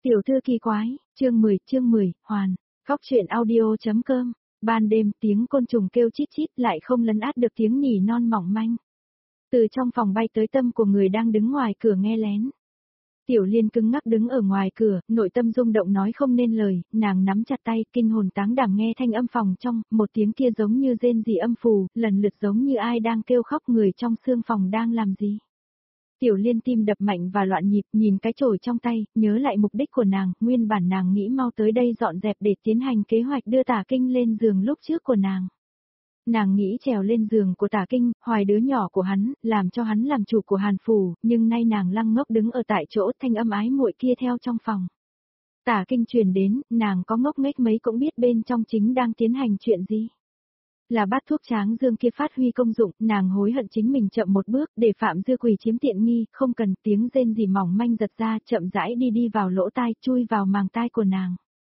Tiểu thư kỳ quái, chương 10, hoàn, góc truyện audio.com, ban đêm tiếng côn trùng kêu chít chít lại không lấn át được tiếng nỉ non mỏng manh. Từ trong phòng bay tới tâm của người đang đứng ngoài cửa nghe lén. Tiểu Liên cứng ngắc đứng ở ngoài cửa, nội tâm rung động nói không nên lời, nàng nắm chặt tay, kinh hồn táng đảm nghe thanh âm phòng trong, một tiếng kia giống như rên rỉ âm phù, lần lượt giống như ai đang kêu khóc người trong xương phòng đang làm gì. Tiểu Liên tim đập mạnh và loạn nhịp, nhìn cái chổi trong tay, nhớ lại mục đích của nàng, nguyên bản nàng nghĩ mau tới đây dọn dẹp để tiến hành kế hoạch đưa Tả Kinh lên giường lúc trước của nàng. Nàng nghĩ trèo lên giường của Tả Kinh, hoài đứa nhỏ của hắn, làm cho hắn làm chủ của Hàn Phủ, nhưng nay nàng lăng ngốc đứng ở tại chỗ thanh âm ái muội kia theo trong phòng. Tả Kinh truyền đến, nàng có ngốc nghếch mấy cũng biết bên trong chính đang tiến hành chuyện gì. Là bát thuốc tráng dương kia phát huy công dụng, nàng hối hận chính mình chậm một bước để Phạm Dư Quỳ chiếm tiện nghi, không cần tiếng rên gì mỏng manh giật ra, chậm rãi đi vào lỗ tai, chui vào màng tai của nàng.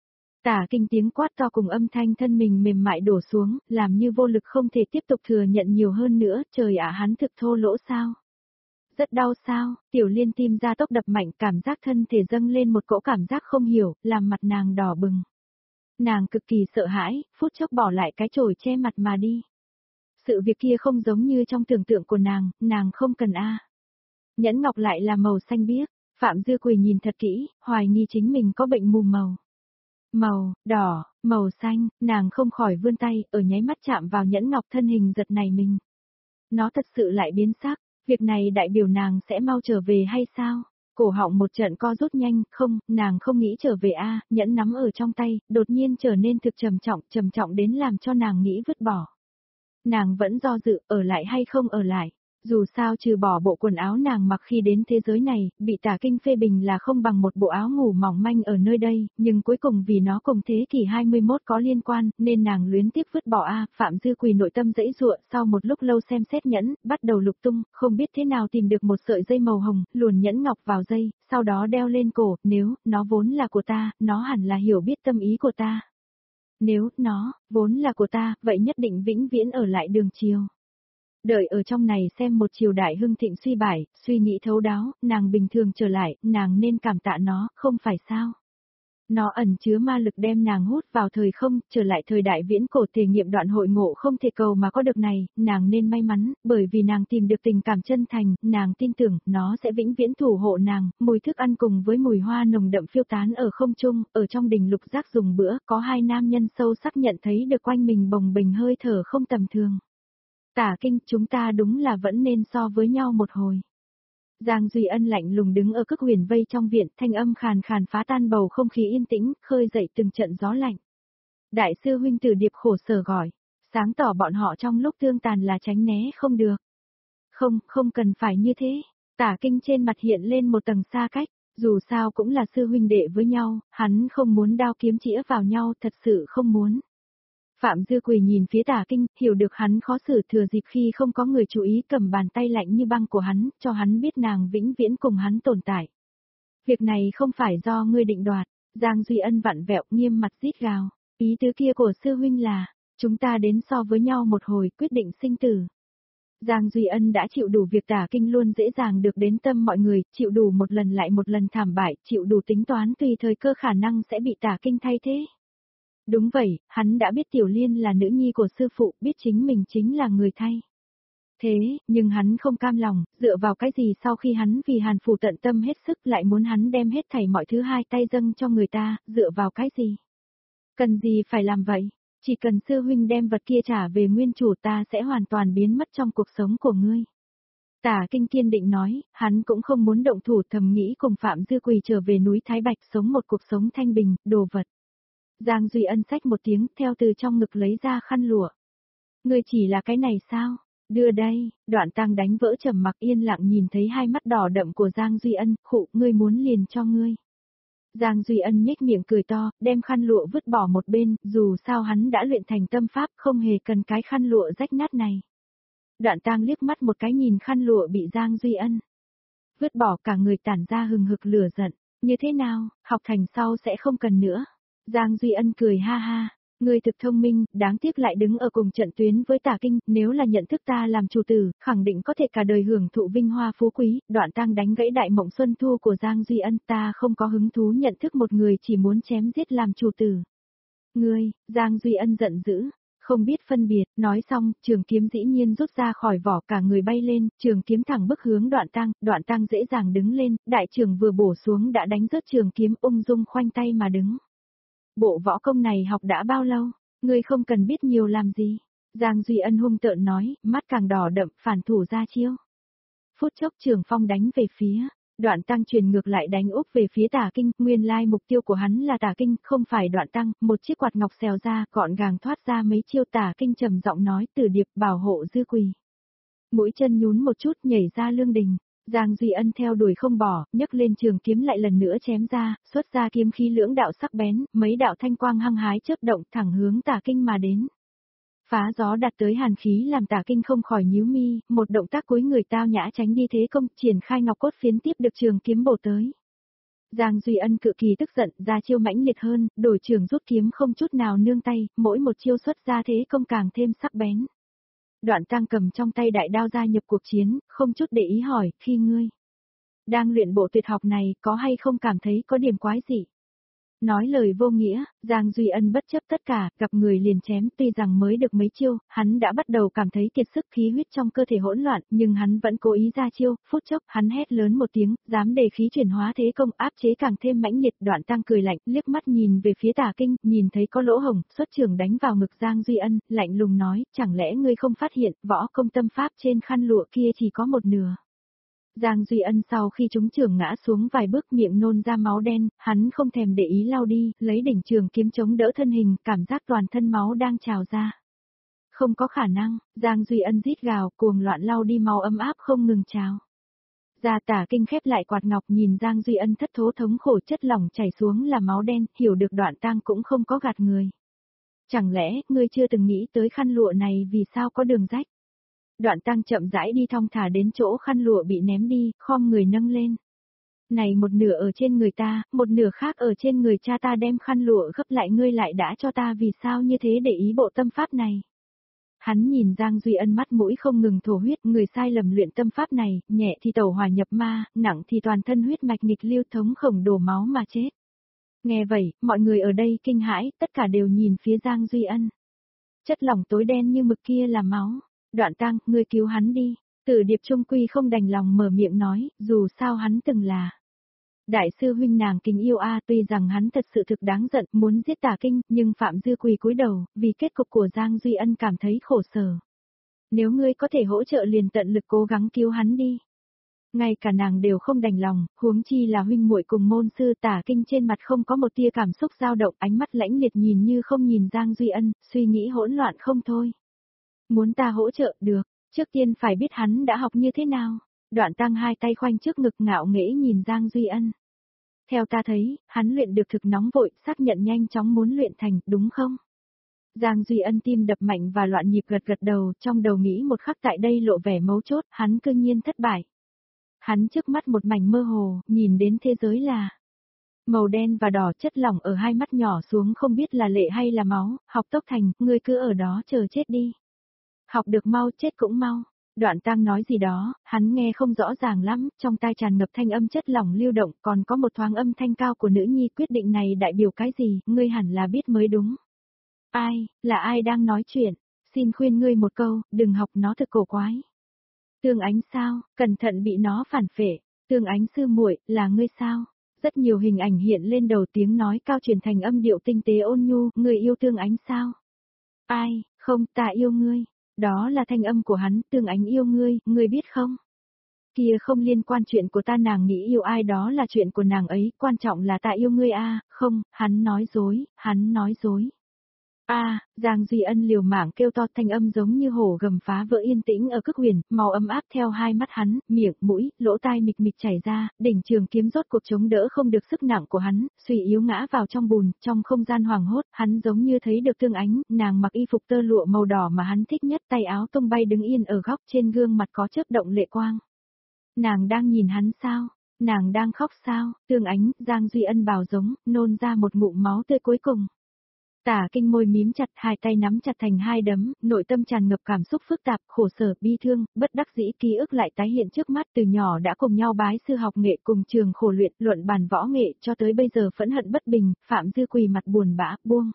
Tả Kinh tiếng quát to cùng âm thanh thân mình mềm mại đổ xuống, làm như vô lực không thể tiếp tục thừa nhận nhiều hơn nữa, trời ạ hắn thực thô lỗ sao? Rất đau sao? Tiểu Liên tim ra tốc đập mạnh, cảm giác thân thể dâng lên một cỗ cảm giác không hiểu, làm mặt nàng đỏ bừng. Nàng cực kỳ sợ hãi, phút chốc bỏ lại cái chổi che mặt mà đi. Sự việc kia không giống như trong tưởng tượng của nàng không cần a. Nhẫn ngọc lại là màu xanh biếc, Phạm Dư Quỳ nhìn thật kỹ, hoài nghi chính mình có bệnh mù màu. Màu, đỏ, màu xanh, nàng không khỏi vươn tay, ở nháy mắt chạm vào nhẫn ngọc thân hình giật này mình. Nó thật sự lại biến sắc, việc này đại biểu nàng sẽ mau trở về hay sao? Cổ họng một trận co rút nhanh, không, nàng không nghĩ trở về a, nhẫn nắm ở trong tay, đột nhiên trở nên thực trầm trọng đến làm cho nàng nghĩ vứt bỏ. Nàng vẫn do dự, ở lại hay không ở lại. Dù sao trừ bỏ bộ quần áo nàng mặc khi đến thế giới này, bị Tả Kinh phê bình là không bằng một bộ áo ngủ mỏng manh ở nơi đây, nhưng cuối cùng vì nó cùng thế kỷ 21 có liên quan, nên nàng luyến tiếc vứt bỏ a. Phạm Dư Quỳ nội tâm dãy dụa, sau một lúc lâu xem xét nhẫn, bắt đầu lục tung, không biết thế nào tìm được một sợi dây màu hồng, luồn nhẫn ngọc vào dây, sau đó đeo lên cổ, nếu nó vốn là của ta, nó hẳn là hiểu biết tâm ý của ta. Nếu nó vốn là của ta, vậy nhất định vĩnh viễn ở lại đường chiều. Đợi ở trong này xem một triều đại hưng thịnh suy bại, suy nghĩ thấu đáo, nàng bình thường trở lại, nàng nên cảm tạ nó, không phải sao? Nó ẩn chứa ma lực đem nàng hút vào thời không, trở lại thời đại viễn cổ thể nghiệm đoạn hội ngộ không thể cầu mà có được này, nàng nên may mắn, bởi vì nàng tìm được tình cảm chân thành, nàng tin tưởng, nó sẽ vĩnh viễn thủ hộ nàng, mùi thức ăn cùng với mùi hoa nồng đậm phiêu tán ở không trung, ở trong đình lục giác dùng bữa, có hai nam nhân sâu sắc nhận thấy được quanh mình bồng bềnh hơi thở không tầm thường. Tả Kinh, chúng ta đúng là vẫn nên so với nhau một hồi. Giang Duy Ân lạnh lùng đứng ở cực huyền vây trong viện, thanh âm khàn khàn phá tan bầu không khí yên tĩnh, khơi dậy từng trận gió lạnh. Đại sư huynh Tử Điệp khổ sở gọi, sáng tỏ bọn họ trong lúc tương tàn là tránh né không được. Không cần phải như thế. Tả Kinh trên mặt hiện lên một tầng xa cách, dù sao cũng là sư huynh đệ với nhau, hắn không muốn đao kiếm chĩa vào nhau, thật sự không muốn. Phạm Dư Quỳ nhìn phía Tả Kinh, hiểu được hắn khó xử thừa dịp khi không có người chú ý cầm bàn tay lạnh như băng của hắn, cho hắn biết nàng vĩnh viễn cùng hắn tồn tại. Việc này không phải do ngươi định đoạt, Giang Duy Ân vặn vẹo nghiêm mặt rít gào, ý tứ kia của sư huynh là, chúng ta đến so với nhau một hồi quyết định sinh tử. Giang Duy Ân đã chịu đủ việc Tả Kinh luôn dễ dàng được đến tâm mọi người, chịu đủ một lần lại một lần thảm bại, chịu đủ tính toán tùy thời cơ khả năng sẽ bị Tả Kinh thay thế. Đúng vậy, hắn đã biết Tiểu Liên là nữ nhi của sư phụ, biết chính mình chính là người thay. Thế, nhưng hắn không cam lòng, dựa vào cái gì sau khi hắn vì Hàn Phủ tận tâm hết sức lại muốn hắn đem hết thảy mọi thứ hai tay dâng cho người ta, dựa vào cái gì? Cần gì phải làm vậy? Chỉ cần sư huynh đem vật kia trả về nguyên chủ ta sẽ hoàn toàn biến mất trong cuộc sống của ngươi. Tả Kinh kiên định nói, hắn cũng không muốn động thủ thầm nghĩ cùng Phạm Dư Quỳ trở về núi Thái Bạch sống một cuộc sống thanh bình, đồ vật. Giang Duy Ân xách một tiếng, theo từ trong ngực lấy ra khăn lụa. Ngươi chỉ là cái này sao? Đưa đây, Đoạn Tang đánh vỡ trầm mặc yên lặng nhìn thấy hai mắt đỏ đậm của Giang Duy Ân, khụ, ngươi muốn liền cho ngươi. Giang Duy Ân nhếch miệng cười to, đem khăn lụa vứt bỏ một bên, dù sao hắn đã luyện thành tâm pháp, không hề cần cái khăn lụa rách nát này. Đoạn Tang liếc mắt một cái nhìn khăn lụa bị Giang Duy Ân vứt bỏ, cả người tản ra hừng hực lửa giận, như thế nào, học thành sau sẽ không cần nữa. Giang Duy Ân cười ha ha, Ngươi thực thông minh, đáng tiếc lại đứng ở cùng trận tuyến với Tả Kinh, nếu là nhận thức ta làm chủ tử, khẳng định có thể cả đời hưởng thụ vinh hoa phú quý, Đoạn Tăng đánh gãy đại mộng xuân thu của Giang Duy Ân, ta không có hứng thú nhận thức một người chỉ muốn chém giết làm chủ tử. Ngươi, Giang Duy Ân giận dữ, không biết phân biệt, nói xong, trường kiếm dĩ nhiên rút ra khỏi vỏ, cả người bay lên, trường kiếm thẳng bức hướng Đoạn Tăng dễ dàng đứng lên, đại trường vừa bổ xuống đã đánh rớt trường kiếm, ung dung khoanh tay mà đứng. Bộ võ công này học đã bao lâu? Ngươi không cần biết nhiều làm gì. Giang Duy Ân hung tợn nói, mắt càng đỏ đậm, phản thủ ra chiêu. Phút chốc trường phong đánh về phía. Đoạn Tăng truyền ngược lại đánh úp về phía Tả Kinh, nguyên lai mục tiêu của hắn là Tả Kinh, không phải Đoạn Tăng, một chiếc quạt ngọc xèo ra, gọn gàng thoát ra mấy chiêu. Tả Kinh trầm giọng nói, Tử Điệp bảo hộ Dư Quỳ. Mũi chân nhún một chút nhảy ra lương đình. Giang Duy Ân theo đuổi không bỏ, nhấc lên trường kiếm lại lần nữa chém ra, xuất ra kiếm khí lưỡng đạo sắc bén, mấy đạo thanh quang hăng hái chớp động thẳng hướng Tả Kinh mà đến. Phá gió đạt tới hàn khí làm Tả Kinh không khỏi nhíu mi, một động tác cúi người tao nhã tránh đi thế công, triển khai ngọc cốt phiến tiếp được trường kiếm bổ tới. Giang Duy Ân cực kỳ tức giận, ra chiêu mãnh liệt hơn, đổi trường rút kiếm không chút nào nương tay, mỗi một chiêu xuất ra thế công càng thêm sắc bén. Đoạn Tăng cầm trong tay đại đao gia nhập cuộc chiến, không chút để ý hỏi, khi ngươi đang luyện bộ tuyệt học này có hay không cảm thấy có điểm quái dị? Nói lời vô nghĩa, Giang Duy Ân bất chấp tất cả, gặp người liền chém, tuy rằng mới được mấy chiêu, hắn đã bắt đầu cảm thấy kiệt sức, khí huyết trong cơ thể hỗn loạn, nhưng hắn vẫn cố ý ra chiêu, phút chốc, hắn hét lớn một tiếng, dám đề khí chuyển hóa thế công, áp chế càng thêm mãnh liệt. Đoạn Tăng cười lạnh, liếc mắt nhìn về phía Tả Kinh, nhìn thấy có lỗ hổng, xuất trường đánh vào ngực Giang Duy Ân, lạnh lùng nói, chẳng lẽ ngươi không phát hiện, võ công tâm pháp trên khăn lụa kia chỉ có một nửa. Giang Duy Ân sau khi trúng trường ngã xuống vài bước, miệng nôn ra máu đen, hắn không thèm để ý lau đi, lấy đỉnh trường kiếm chống đỡ thân hình, cảm giác toàn thân máu đang trào ra. Không có khả năng, Giang Duy Ân rít gào, cuồng loạn lau đi máu ấm áp không ngừng trào. Gia Tả Kinh khép lại quạt ngọc, nhìn Giang Duy Ân thất thố thống khổ, chất lỏng chảy xuống là máu đen, hiểu được Đoạn Tăng cũng không có gạt người. Chẳng lẽ, ngươi chưa từng nghĩ tới khăn lụa này vì sao có đường rách? Đoạn Tăng chậm rãi đi thong thả đến chỗ khăn lụa bị ném đi, khom người nâng lên. Này, một nửa ở trên người ta, một nửa khác ở trên người cha ta, đem khăn lụa gấp lại, ngươi lại đã cho ta vì sao như thế để ý bộ tâm pháp này. Hắn nhìn Giang Duy Ân mắt mũi không ngừng thổ huyết, người sai lầm luyện tâm pháp này, nhẹ thì tẩu hỏa nhập ma, nặng thì toàn thân huyết mạch nghịch lưu thống khổng đổ máu mà chết. Nghe vậy, mọi người ở đây kinh hãi, tất cả đều nhìn phía Giang Duy Ân. Chất lỏng tối đen như mực kia là máu. Đoạn Tăng, ngươi cứu hắn đi. Tử Điệp trung quy không đành lòng mở miệng nói, dù sao hắn từng là đại sư huynh nàng kính yêu tuy rằng hắn thật sự thực đáng giận, muốn giết Tả Kinh, nhưng Phạm Dư Quỳ cúi đầu, vì kết cục của Giang Duy Ân cảm thấy khổ sở. Nếu ngươi có thể hỗ trợ liền tận lực cố gắng cứu hắn đi. Ngay cả nàng đều không đành lòng, huống chi là huynh muội cùng môn sư. Tả Kinh trên mặt không có một tia cảm xúc dao động, ánh mắt lãnh liệt nhìn như không nhìn Giang Duy Ân, suy nghĩ hỗn loạn không thôi. Muốn ta hỗ trợ, được, trước tiên phải biết hắn đã học như thế nào. Đoạn Tăng hai tay khoanh trước ngực ngạo nghễ nhìn Giang Duy Ân. Theo ta thấy, hắn luyện được thực nóng vội, xác nhận nhanh chóng muốn luyện thành, đúng không? Giang Duy Ân tim đập mạnh và loạn nhịp, gật gật đầu, trong đầu nghĩ một khắc tại đây lộ vẻ mấu chốt, hắn cương nhiên thất bại. Hắn trước mắt một mảnh mơ hồ, nhìn đến thế giới là màu đen và đỏ, chất lỏng ở hai mắt nhỏ xuống, không biết là lệ hay là máu. Học tốc thành, ngươi cứ ở đó chờ chết đi. Học được mau, chết cũng mau. Đoạn Tăng nói gì đó, hắn nghe không rõ ràng lắm, trong tai tràn ngập thanh âm chất lỏng lưu động, còn có một thoáng âm thanh cao của nữ nhi. Quyết định này đại biểu cái gì, ngươi hẳn là biết mới đúng. Ai, là ai đang nói chuyện? Xin khuyên ngươi một câu, đừng học nó thực cổ quái. Tương Ánh sao, cẩn thận bị nó phản phệ. Tương Ánh sư muội, là ngươi sao? Rất nhiều hình ảnh hiện lên đầu, tiếng nói cao truyền thành âm điệu tinh tế ôn nhu, ngươi yêu Tương Ánh sao? Ai, không, ta yêu ngươi. Đó là thanh âm của hắn, Tương Ánh yêu ngươi, ngươi biết không? Kia không liên quan chuyện của ta, nàng nghĩ yêu ai đó là chuyện của nàng ấy, quan trọng là ta yêu ngươi không, hắn nói dối, hắn nói dối. Giang Duy Ân liều mạng kêu to, thanh âm giống như hổ gầm phá vỡ yên tĩnh ở Cực Huyền, màu ấm áp theo hai mắt hắn, miệng, mũi, lỗ tai mịch mịch chảy ra, đỉnh trường kiếm rốt cuộc chống đỡ không được sức nặng của hắn, suy yếu ngã vào trong bùn, trong không gian hoàng hốt, hắn giống như thấy được Tương Ánh, nàng mặc y phục tơ lụa màu đỏ mà hắn thích nhất, tay áo tung bay đứng yên ở góc, trên gương mặt có chớp động lệ quang. Nàng đang nhìn hắn sao? Nàng đang khóc sao? Tương Ánh, Giang Duy Ân bào giống, nôn ra một ngụm máu tươi cuối cùng. Tả Kinh môi mím chặt, hai tay nắm chặt thành hai đấm, nội tâm tràn ngập cảm xúc phức tạp, khổ sở, bi thương, bất đắc dĩ, ký ức lại tái hiện trước mắt. Từ nhỏ đã cùng nhau bái sư học nghệ, cùng trường khổ luyện, luận bàn võ nghệ, cho tới bây giờ phẫn hận bất bình. Phạm Dư Quỳ mặt buồn bã, buông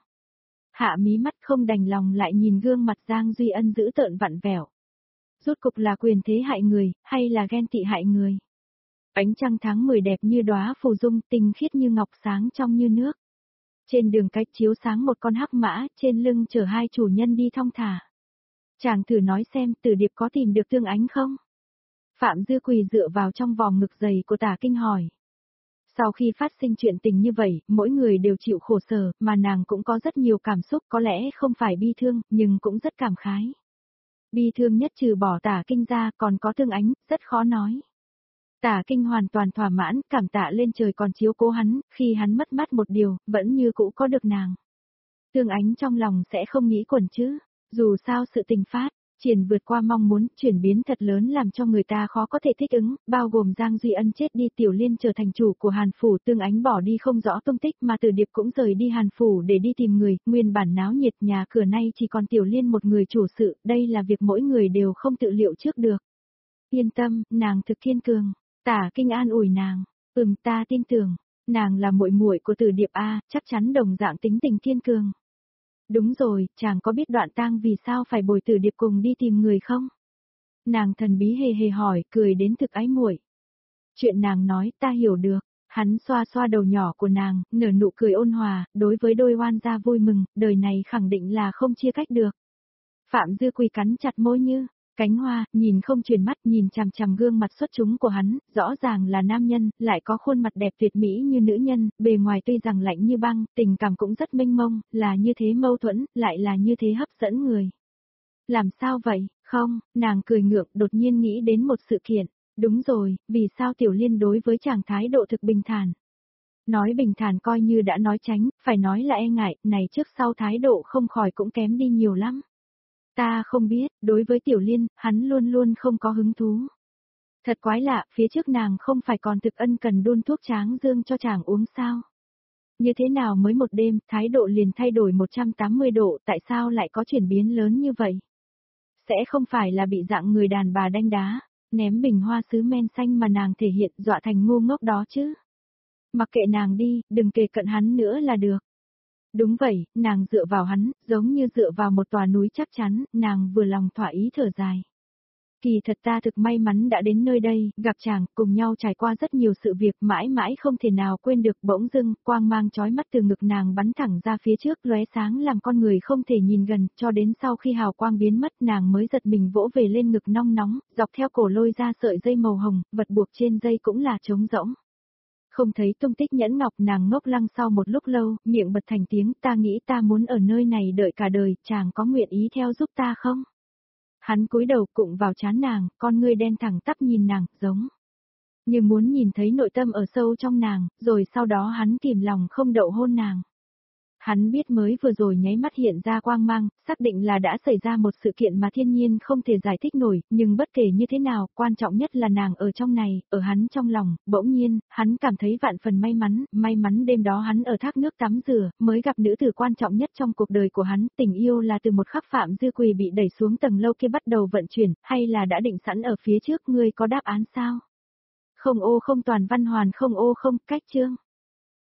hạ mí mắt, không đành lòng lại nhìn gương mặt Giang Duy Ân dữ tợn vặn vẹo. Rốt cục là quyền thế hại người, hay là ghen tị hại người? Ánh trăng tháng 10 đẹp như đóa phù dung, tinh khiết như ngọc, sáng trong như nước. Trên đường cách chiếu sáng một con hắc mã, trên lưng chở hai chủ nhân đi thong thả. Chàng thử nói xem, Tử Điệp có tìm được Tương Ánh không? Phạm Dư Quỳ dựa vào trong vòng ngực dày của Tả Kinh hỏi. Sau khi phát sinh chuyện tình như vậy, mỗi người đều chịu khổ sở, mà nàng cũng có rất nhiều cảm xúc, có lẽ không phải bi thương, nhưng cũng rất cảm khái. Bi thương nhất trừ bỏ Tả Kinh ra, còn có Tương Ánh, rất khó nói. Tả Kinh hoàn toàn thỏa mãn, cảm tạ lên trời còn chiếu cố hắn, khi hắn mất mát một điều, vẫn như cũ có được nàng. Tương Ánh trong lòng sẽ không nghĩ quẩn chứ, dù sao sự tình phát, triển vượt qua mong muốn, chuyển biến thật lớn làm cho người ta khó có thể thích ứng, bao gồm Giang Duy Ân chết đi, Tiểu Liên trở thành chủ của Hàn Phủ, Tương Ánh bỏ đi không rõ tung tích, mà Từ Điệp cũng rời đi Hàn Phủ để đi tìm người, nguyên bản náo nhiệt nhà cửa nay chỉ còn Tiểu Liên một người chủ sự, đây là việc mỗi người đều không tự liệu trước được. Yên tâm, nàng thực kiên cường. Tả Kinh an ủi nàng, ta tin tưởng, nàng là muội muội của Từ Điệp a, chắc chắn đồng dạng tính tình kiên cường. Đúng rồi, chàng có biết Đoạn Tang vì sao phải bồi Từ Điệp cùng đi tìm người không? Nàng thần bí hề hề hỏi, cười đến thực ái muội. Chuyện nàng nói ta hiểu được, hắn xoa xoa đầu nhỏ của nàng, nở nụ cười ôn hòa, đối với đôi oan gia vui mừng, đời này khẳng định là không chia cách được. Phạm Dư Quỳ cắn chặt môi như cánh hoa, nhìn không chuyển mắt, nhìn chằm chằm gương mặt xuất chúng của hắn, rõ ràng là nam nhân, lại có khuôn mặt đẹp tuyệt mỹ như nữ nhân, bề ngoài tuy rằng lạnh như băng, tình cảm cũng rất mênh mông, là như thế mâu thuẫn, lại là như thế hấp dẫn người. Làm sao vậy? Không, nàng cười ngượng, đột nhiên nghĩ đến một sự kiện. Đúng rồi, vì sao Tiểu Liên đối với chàng thái độ thực bình thản? Nói bình thản coi như đã nói tránh, phải nói là e ngại, này trước sau thái độ không khỏi cũng kém đi nhiều lắm. Ta không biết, đối với Tiểu Liên, hắn luôn luôn không có hứng thú. Thật quái lạ, phía trước nàng không phải còn thực ân cần đun thuốc tráng dương cho chàng uống sao? Như thế nào mới một đêm, thái độ liền thay đổi 180 độ, tại sao lại có chuyển biến lớn như vậy? Sẽ không phải là bị dạng người đàn bà đanh đá, ném bình hoa sứ men xanh mà nàng thể hiện dọa thành ngu ngốc đó chứ? Mặc kệ nàng đi, đừng kề cận hắn nữa là được. Đúng vậy, nàng dựa vào hắn, giống như dựa vào một tòa núi chắc chắn, nàng vừa lòng thỏa ý thở dài. Kỳ thật ta thực may mắn đã đến nơi đây, gặp chàng, cùng nhau trải qua rất nhiều sự việc, mãi mãi không thể nào quên được. Bỗng dưng, quang mang chói mắt từ ngực nàng bắn thẳng ra phía trước, lóe sáng làm con người không thể nhìn gần, cho đến sau khi hào quang biến mất nàng mới giật mình vỗ về lên ngực nong nóng, dọc theo cổ lôi ra sợi dây màu hồng, vật buộc trên dây cũng là trống rỗng. Không thấy tung tích nhẫn ngọc, nàng ngốc lăng sau một lúc lâu, miệng bật thành tiếng, ta nghĩ ta muốn ở nơi này đợi cả đời, chàng có nguyện ý theo giúp ta không? Hắn cúi đầu cụng vào trán nàng, con ngươi đen thẳng tắp nhìn nàng, giống như muốn nhìn thấy nội tâm ở sâu trong nàng, rồi sau đó hắn kìm lòng không đậu hôn nàng. Hắn biết mới vừa rồi nháy mắt hiện ra quang mang, xác định là đã xảy ra một sự kiện mà thiên nhiên không thể giải thích nổi, nhưng bất kể như thế nào, quan trọng nhất là nàng ở trong này, ở hắn trong lòng, bỗng nhiên, hắn cảm thấy vạn phần may mắn đêm đó hắn ở thác nước tắm rửa, mới gặp nữ tử quan trọng nhất trong cuộc đời của hắn, tình yêu là từ một khắc Phạm Dư Quỳ bị đẩy xuống tầng lâu kia bắt đầu vận chuyển, hay là đã định sẵn ở phía trước, ngươi có đáp án sao? Không ô không toàn văn hoàn không ô không, cách chương.